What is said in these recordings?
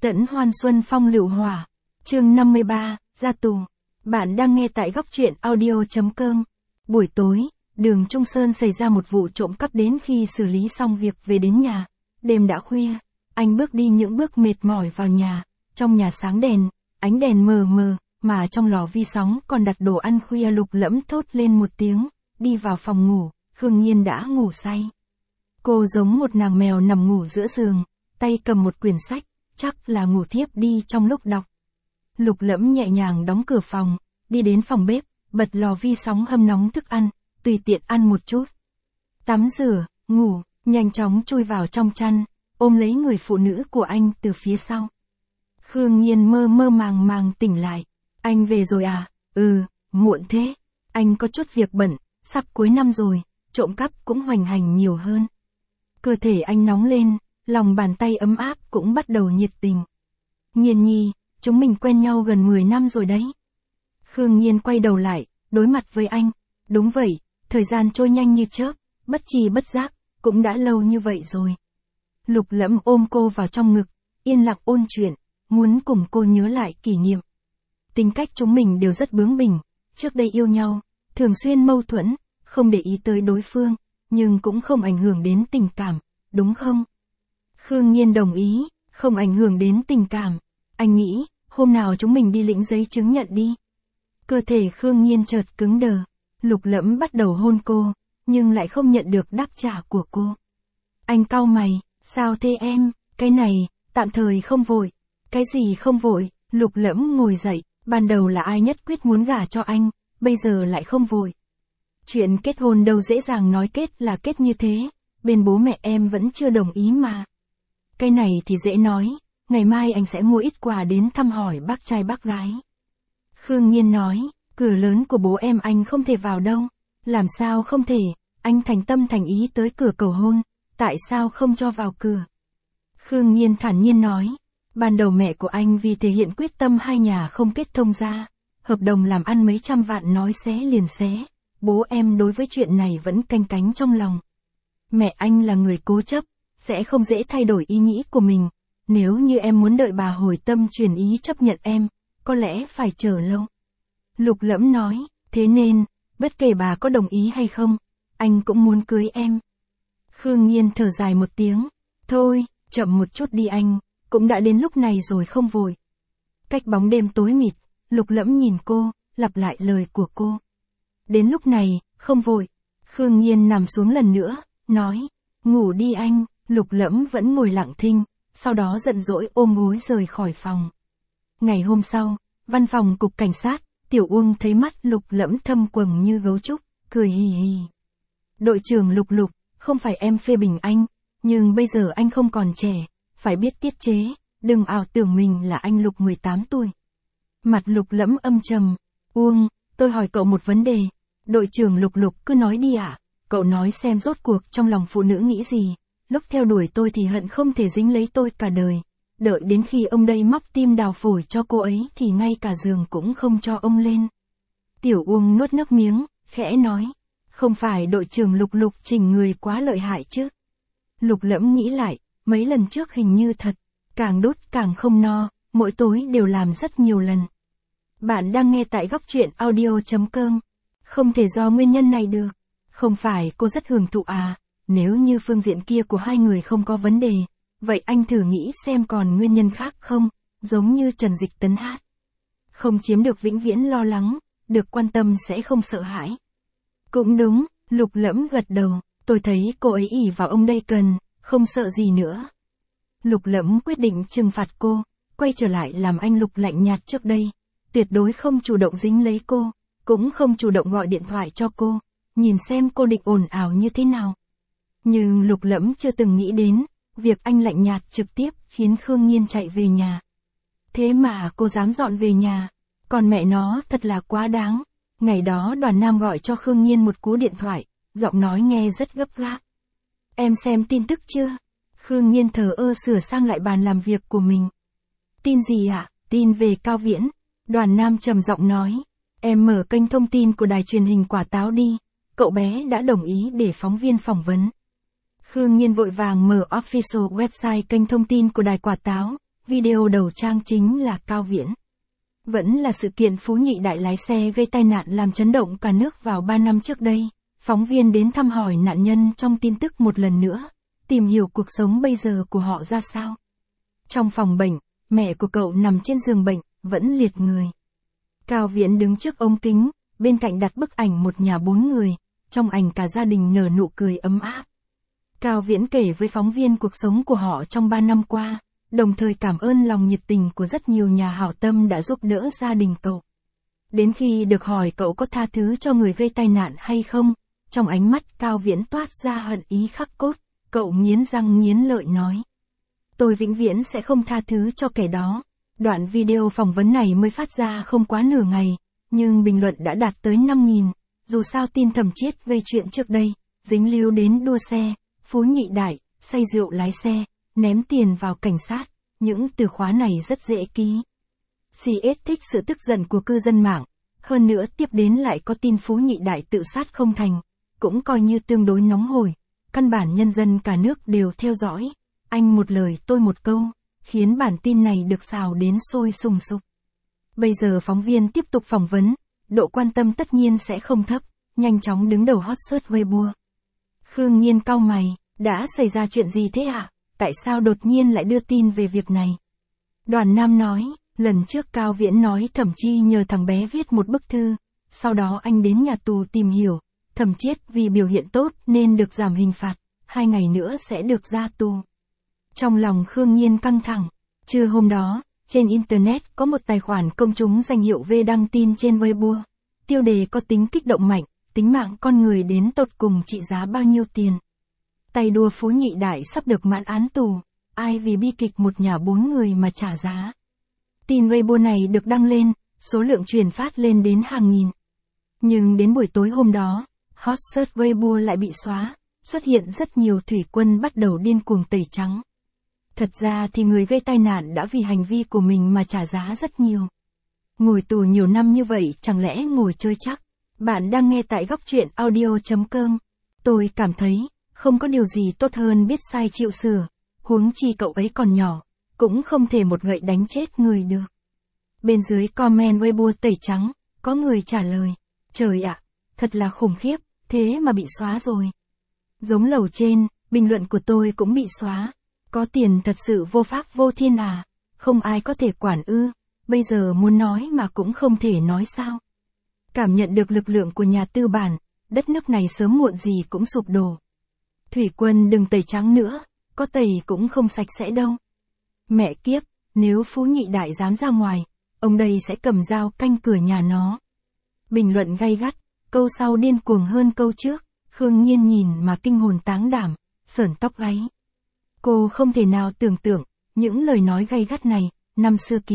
Tẫn hoan xuân phong lựu hỏa. Chương 53, ra tù. Bạn đang nghe tại góc truyện audio.com. Buổi tối, đường Trung Sơn xảy ra một vụ trộm cắp đến khi xử lý xong việc về đến nhà. Đêm đã khuya, anh bước đi những bước mệt mỏi vào nhà. Trong nhà sáng đèn, ánh đèn mờ mờ, mà trong lò vi sóng còn đặt đồ ăn khuya. Lục Lẫm thốt lên một tiếng, đi vào phòng ngủ. Khương Nhiên đã ngủ say. Cô giống một nàng mèo nằm ngủ giữa giường, tay cầm một quyển sách, chắc là ngủ thiếp đi trong lúc đọc. Lục Lẫm nhẹ nhàng đóng cửa phòng, đi đến phòng bếp, bật lò vi sóng hâm nóng thức ăn, tùy tiện ăn một chút. Tắm rửa, ngủ, nhanh chóng chui vào trong chăn, ôm lấy người phụ nữ của anh từ phía sau. Khương Nhiên mơ mơ màng màng tỉnh lại. Anh về rồi à? Ừ, muộn thế. Anh có chút việc bận, sắp cuối năm rồi, trộm cắp cũng hoành hành nhiều hơn. Cơ thể anh nóng lên, lòng bàn tay ấm áp cũng bắt đầu nhiệt tình. Nhiên nhi, chúng mình quen nhau gần 10 năm rồi đấy. Khương Nhiên quay đầu lại, đối mặt với anh. Đúng vậy, thời gian trôi nhanh như chớp, bất tri bất giác, cũng đã lâu như vậy rồi. Lục Lẫm ôm cô vào trong ngực, yên lặng ôn chuyện, muốn cùng cô nhớ lại kỷ niệm. Tính cách chúng mình đều rất bướng bỉnh, trước đây yêu nhau, thường xuyên mâu thuẫn, không để ý tới đối phương, nhưng cũng không ảnh hưởng đến tình cảm, đúng không? Khương Nhiên đồng ý, không ảnh hưởng đến tình cảm. Anh nghĩ, hôm nào chúng mình đi lĩnh giấy chứng nhận đi. Cơ thể Khương Nhiên chợt cứng đờ. Lục Lẫm bắt đầu hôn cô, nhưng lại không nhận được đáp trả của cô. Anh cau mày, sao thế em? Cái này, tạm thời không vội. Cái gì không vội? Lục Lẫm ngồi dậy, ban đầu là ai nhất quyết muốn gả cho anh, bây giờ lại không vội. Chuyện kết hôn đâu dễ dàng nói kết là kết như thế, bên bố mẹ em vẫn chưa đồng ý mà. Cái này thì dễ nói, ngày mai anh sẽ mua ít quà đến thăm hỏi bác trai bác gái. Khương Nhiên nói, cửa lớn của bố em anh không thể vào đâu. Làm sao không thể, anh thành tâm thành ý tới cửa cầu hôn, tại sao không cho vào cửa? Khương Nhiên thản nhiên nói, ban đầu mẹ của anh vì thể hiện quyết tâm hai nhà không kết thông ra, hợp đồng làm ăn mấy trăm vạn nói xé liền xé, bố em đối với chuyện này vẫn canh cánh trong lòng. Mẹ anh là người cố chấp, sẽ không dễ thay đổi ý nghĩ của mình, nếu như em muốn đợi bà hồi tâm chuyển ý chấp nhận em, có lẽ phải chờ lâu. Lục Lẫm nói, thế nên, bất kể bà có đồng ý hay không, anh cũng muốn cưới em. Khương Nhiên thở dài một tiếng, thôi, chậm một chút đi anh, cũng đã đến lúc này rồi không vội. Cách bóng đêm tối mịt, Lục Lẫm nhìn cô, lặp lại lời của cô. Đến lúc này, không vội. Khương Nhiên nằm xuống lần nữa, nói, ngủ đi anh. Lục Lẫm vẫn ngồi lặng thinh, sau đó giận dỗi ôm gối rời khỏi phòng. Ngày hôm sau, văn phòng cục cảnh sát, Tiểu Uông thấy mắt Lục Lẫm thâm quầng như gấu trúc, cười hì hì. Đội trưởng Lục Lục, không phải em phê bình anh, nhưng bây giờ anh không còn trẻ, phải biết tiết chế, đừng ảo tưởng mình là anh Lục 18 tuổi. Mặt Lục Lẫm âm trầm, Uông, tôi hỏi cậu một vấn đề. Đội trưởng Lục Lục cứ nói đi ạ, cậu nói xem rốt cuộc trong lòng phụ nữ nghĩ gì. Lúc theo đuổi tôi thì hận không thể dính lấy tôi cả đời. Đợi đến khi ông đây móc tim đào phổi cho cô ấy thì ngay cả giường cũng không cho ông lên. Tiểu Uông nuốt nước miếng, khẽ nói. Không phải đội trưởng Lục Lục chỉnh người quá lợi hại chứ. Lục Lẫm nghĩ lại, mấy lần trước hình như thật. Càng đút càng không no, mỗi tối đều làm rất nhiều lần. Bạn đang nghe tại góc truyện audio.com. Không thể do nguyên nhân này được. Không phải cô rất hưởng thụ à? Nếu như phương diện kia của hai người không có vấn đề, vậy anh thử nghĩ xem còn nguyên nhân khác không, giống như Trần Dịch Tấn hát. Không chiếm được vĩnh viễn lo lắng, được quan tâm sẽ không sợ hãi. Cũng đúng, Lục Lẫm gật đầu, tôi thấy cô ấy ỷ vào ông đây cần, không sợ gì nữa. Lục Lẫm quyết định trừng phạt cô, quay trở lại làm anh Lục lạnh nhạt trước đây, tuyệt đối không chủ động dính lấy cô, cũng không chủ động gọi điện thoại cho cô, nhìn xem cô định ồn ào như thế nào. Nhưng Lục Lẫm chưa từng nghĩ đến, việc anh lạnh nhạt trực tiếp khiến Khương Nhiên chạy về nhà. Thế mà cô dám dọn về nhà, còn mẹ nó thật là quá đáng. Ngày đó Đoàn Nam gọi cho Khương Nhiên một cú điện thoại, giọng nói nghe rất gấp gáp. Em xem tin tức chưa? Khương Nhiên thờ ơ sửa sang lại bàn làm việc của mình. Tin gì ạ? Tin về Cao Viễn. Đoàn Nam trầm giọng nói. Em mở kênh thông tin của đài truyền hình Quả Táo đi. Cậu bé đã đồng ý để phóng viên phỏng vấn. Khương Nhiên vội vàng mở official website kênh thông tin của đài Quả Táo, Video đầu trang chính là Cao Viễn. Vẫn là sự kiện Phú Nhị Đại lái xe gây tai nạn làm chấn động cả nước vào 3 năm trước đây. Phóng viên đến thăm hỏi nạn nhân trong tin tức một lần nữa, tìm hiểu cuộc sống bây giờ của họ ra sao. Trong phòng bệnh, mẹ của cậu nằm trên giường bệnh, vẫn liệt người. Cao Viễn đứng trước ống kính, bên cạnh đặt bức ảnh một nhà 4 người, trong ảnh cả gia đình nở nụ cười ấm áp. Cao Viễn kể với phóng viên cuộc sống của họ trong 3 năm qua, đồng thời cảm ơn lòng nhiệt tình của rất nhiều nhà hảo tâm đã giúp đỡ gia đình cậu. Đến khi được hỏi cậu có tha thứ cho người gây tai nạn hay không, trong ánh mắt Cao Viễn toát ra hận ý khắc cốt, cậu nghiến răng nghiến lợi nói. Tôi vĩnh viễn sẽ không tha thứ cho kẻ đó. Đoạn video phỏng vấn này mới phát ra không quá nửa ngày, nhưng bình luận đã đạt tới 5.000, dù sao tin Thẩm Chiết gây chuyện trước đây, dính líu đến đua xe, Phú Nhị Đại, say rượu lái xe, ném tiền vào cảnh sát, những từ khóa này rất dễ ký. CS thích sự tức giận của cư dân mạng, hơn nữa tiếp đến lại có tin Phú Nhị Đại tự sát không thành, cũng coi như tương đối nóng hổi, căn bản nhân dân cả nước đều theo dõi, anh một lời tôi một câu, khiến bản tin này được xào đến sôi sùng sục. Bây giờ phóng viên tiếp tục phỏng vấn, độ quan tâm tất nhiên sẽ không thấp, nhanh chóng đứng đầu hot search Weibo. Khương Nhiên cau mày, đã xảy ra chuyện gì thế ạ? Tại sao đột nhiên lại đưa tin về việc này? Đoàn Nam nói, lần trước Cao Viễn nói Thẩm Chi nhờ thằng bé viết một bức thư, sau đó anh đến nhà tù tìm hiểu, Thẩm Chiết vì biểu hiện tốt nên được giảm hình phạt, 2 ngày nữa sẽ được ra tù. Trong lòng Khương Nhiên căng thẳng, trưa hôm đó, trên Internet có một tài khoản công chúng danh hiệu V đăng tin trên Weibo. Tiêu đề có tính kích động mạnh, tính mạng con người đến tột cùng trị giá bao nhiêu tiền. Tay đua Phú Nhị Đại sắp được mãn án tù, ai vì bi kịch một nhà 4 người mà trả giá. Tin Weibo này được đăng lên, số lượng truyền phát lên đến hàng nghìn. Nhưng đến buổi tối hôm đó, hot search Weibo lại bị xóa, xuất hiện rất nhiều thủy quân bắt đầu điên cuồng tẩy trắng. Thật ra thì người gây tai nạn đã vì hành vi của mình mà trả giá rất nhiều. Ngồi tù nhiều năm như vậy chẳng lẽ ngồi chơi chắc? Bạn đang nghe tại góc truyện audio.com. Tôi cảm thấy, không có điều gì tốt hơn biết sai chịu sửa, huống chi cậu ấy còn nhỏ, cũng không thể một gậy đánh chết người được. Bên dưới comment Weibo tẩy trắng, có người trả lời, trời ạ, thật là khủng khiếp, thế mà bị xóa rồi. Giống lầu trên, bình luận của tôi cũng bị xóa. Có tiền thật sự vô pháp vô thiên à, không ai có thể quản ư, bây giờ muốn nói mà cũng không thể nói sao. Cảm nhận được lực lượng của nhà tư bản, đất nước này sớm muộn gì cũng sụp đổ. Thủy quân đừng tẩy trắng nữa, có tẩy cũng không sạch sẽ đâu. Mẹ kiếp, nếu Phú Nhị Đại dám ra ngoài, ông đây sẽ cầm dao canh cửa nhà nó. Bình luận gay gắt, câu sau điên cuồng hơn câu trước, Khương Nhiên nhìn mà kinh hồn táng đảm, sởn tóc gáy. Cô không thể nào tưởng tượng, những lời nói gay gắt này, năm xưa ký.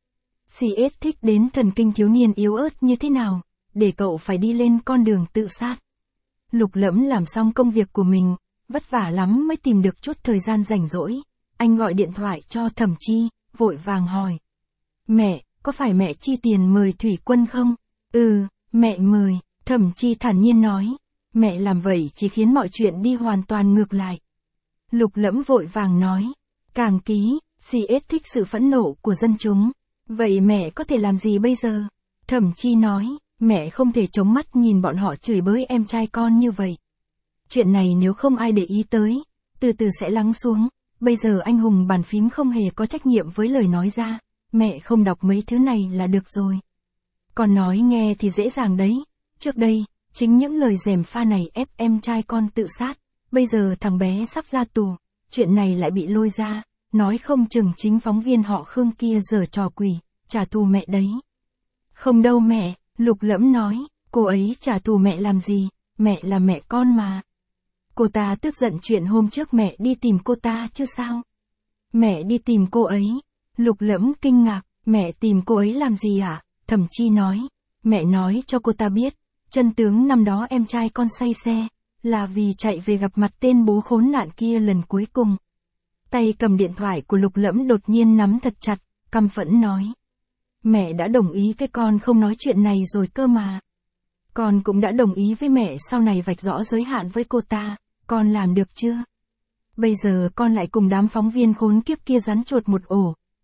CS thích đến thần kinh thiếu niên yếu ớt như thế nào, để cậu phải đi lên con đường tự sát. Lục Lẫm làm xong công việc của mình, vất vả lắm mới tìm được chút thời gian rảnh rỗi. Anh gọi điện thoại cho Thẩm Chi, vội vàng hỏi. Mẹ, có phải mẹ chi tiền mời thủy quân không? Ừ, mẹ mời, Thẩm Chi thản nhiên nói. Mẹ làm vậy chỉ khiến mọi chuyện đi hoàn toàn ngược lại. Lục Lẫm vội vàng nói. Càng ký, CS thích sự phẫn nộ của dân chúng. Vậy mẹ có thể làm gì bây giờ? Thẩm Chi nói, mẹ không thể chống mắt nhìn bọn họ chửi bới em trai con như vậy. Chuyện này nếu không ai để ý tới, từ từ sẽ lắng xuống. Bây giờ anh hùng bàn phím không hề có trách nhiệm với lời nói ra. Mẹ không đọc mấy thứ này là được rồi. Còn nói nghe thì dễ dàng đấy. Trước đây, chính những lời gièm pha này ép em trai con tự sát. Bây giờ thằng bé sắp ra tù, chuyện này lại bị lôi ra, nói không chừng chính phóng viên họ Khương kia giở trò quỷ, trả thù mẹ đấy. Không đâu mẹ, Lục Lẫm nói, cô ấy trả thù mẹ làm gì, mẹ là mẹ con mà. Cô ta tức giận chuyện hôm trước mẹ đi tìm cô ta chứ sao. Mẹ đi tìm cô ấy, Lục Lẫm kinh ngạc, mẹ tìm cô ấy làm gì à? Thẩm Chi nói, mẹ nói cho cô ta biết, chân tướng năm đó em trai con say xe, là vì chạy về gặp mặt tên bố khốn nạn kia lần cuối cùng. Tay cầm điện thoại của Lục Lẫm đột nhiên nắm thật chặt, căm phẫn nói. Mẹ đã đồng ý với con không nói chuyện này rồi cơ mà. Con cũng đã đồng ý với mẹ sau này vạch rõ giới hạn với cô ta, con làm được chưa? Bây giờ con lại cùng đám phóng viên khốn kiếp kia rắn chuột một ổ,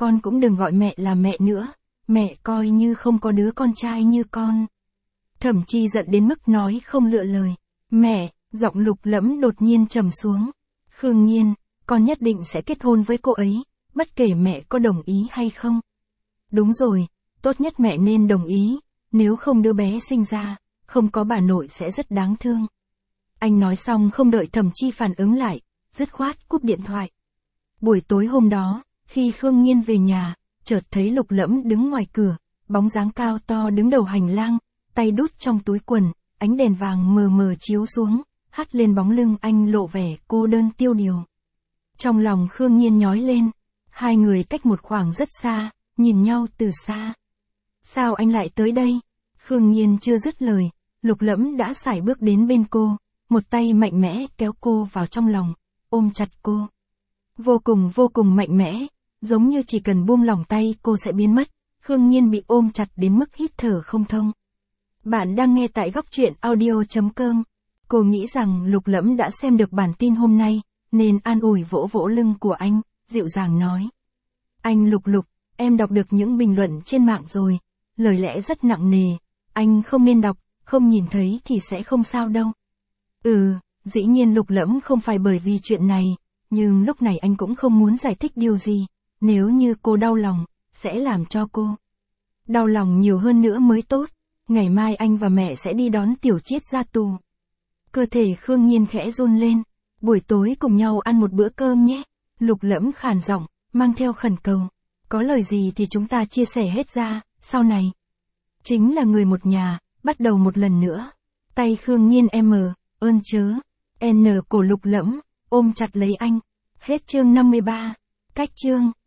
con cũng đừng gọi mẹ là mẹ nữa, mẹ coi như không có đứa con trai như con. Thẩm Chi giận đến mức nói không lựa lời. Mẹ, giọng Lục Lẫm đột nhiên trầm xuống. Khương Nhiên, con nhất định sẽ kết hôn với cô ấy, bất kể mẹ có đồng ý hay không. Đúng rồi, tốt nhất mẹ nên đồng ý, nếu không đứa bé sinh ra, không có bà nội sẽ rất đáng thương. Anh nói xong không đợi Thẩm Chi phản ứng lại, dứt khoát cúp điện thoại. Buổi tối hôm đó, khi Khương Nhiên về nhà, chợt thấy Lục Lẫm đứng ngoài cửa, bóng dáng cao to đứng đầu hành lang, tay đút trong túi quần, ánh đèn vàng mờ mờ chiếu xuống, hắt lên bóng lưng anh lộ vẻ cô đơn tiêu điều. Trong lòng Khương Nhiên nhói lên, hai người cách một khoảng rất xa, nhìn nhau từ xa. Sao anh lại tới đây? Khương Nhiên chưa dứt lời, Lục Lẫm đã sải bước đến bên cô, một tay mạnh mẽ kéo cô vào trong lòng, ôm chặt cô. Vô cùng mạnh mẽ, giống như chỉ cần buông lỏng tay cô sẽ biến mất. Khương Nhiên bị ôm chặt đến mức hít thở không thông. Bạn đang nghe tại góc truyện audio.com. Cô nghĩ rằng Lục Lẫm đã xem được bản tin hôm nay, nên an ủi vỗ vỗ lưng của anh, dịu dàng nói. Anh Lục, em đọc được những bình luận trên mạng rồi, lời lẽ rất nặng nề, anh không nên đọc, không nhìn thấy thì sẽ không sao đâu. Dĩ nhiên Lục Lẫm không phải bởi vì chuyện này, nhưng lúc này anh cũng không muốn giải thích điều gì, nếu như cô đau lòng, sẽ làm cho cô đau lòng nhiều hơn nữa mới tốt. Ngày mai anh và mẹ sẽ đi đón Tiểu Chiết ra tù. Cơ thể Khương Nhiên khẽ run lên. Buổi tối cùng nhau ăn một bữa cơm nhé. Lục Lẫm khàn giọng, mang theo khẩn cầu. Có lời gì thì chúng ta chia sẻ hết ra, sau này chính là người một nhà, bắt đầu một lần nữa. Tay Khương Nhiên ơn chớ, cổ Lục Lẫm, ôm chặt lấy anh. Hết chương 53. Cách chương.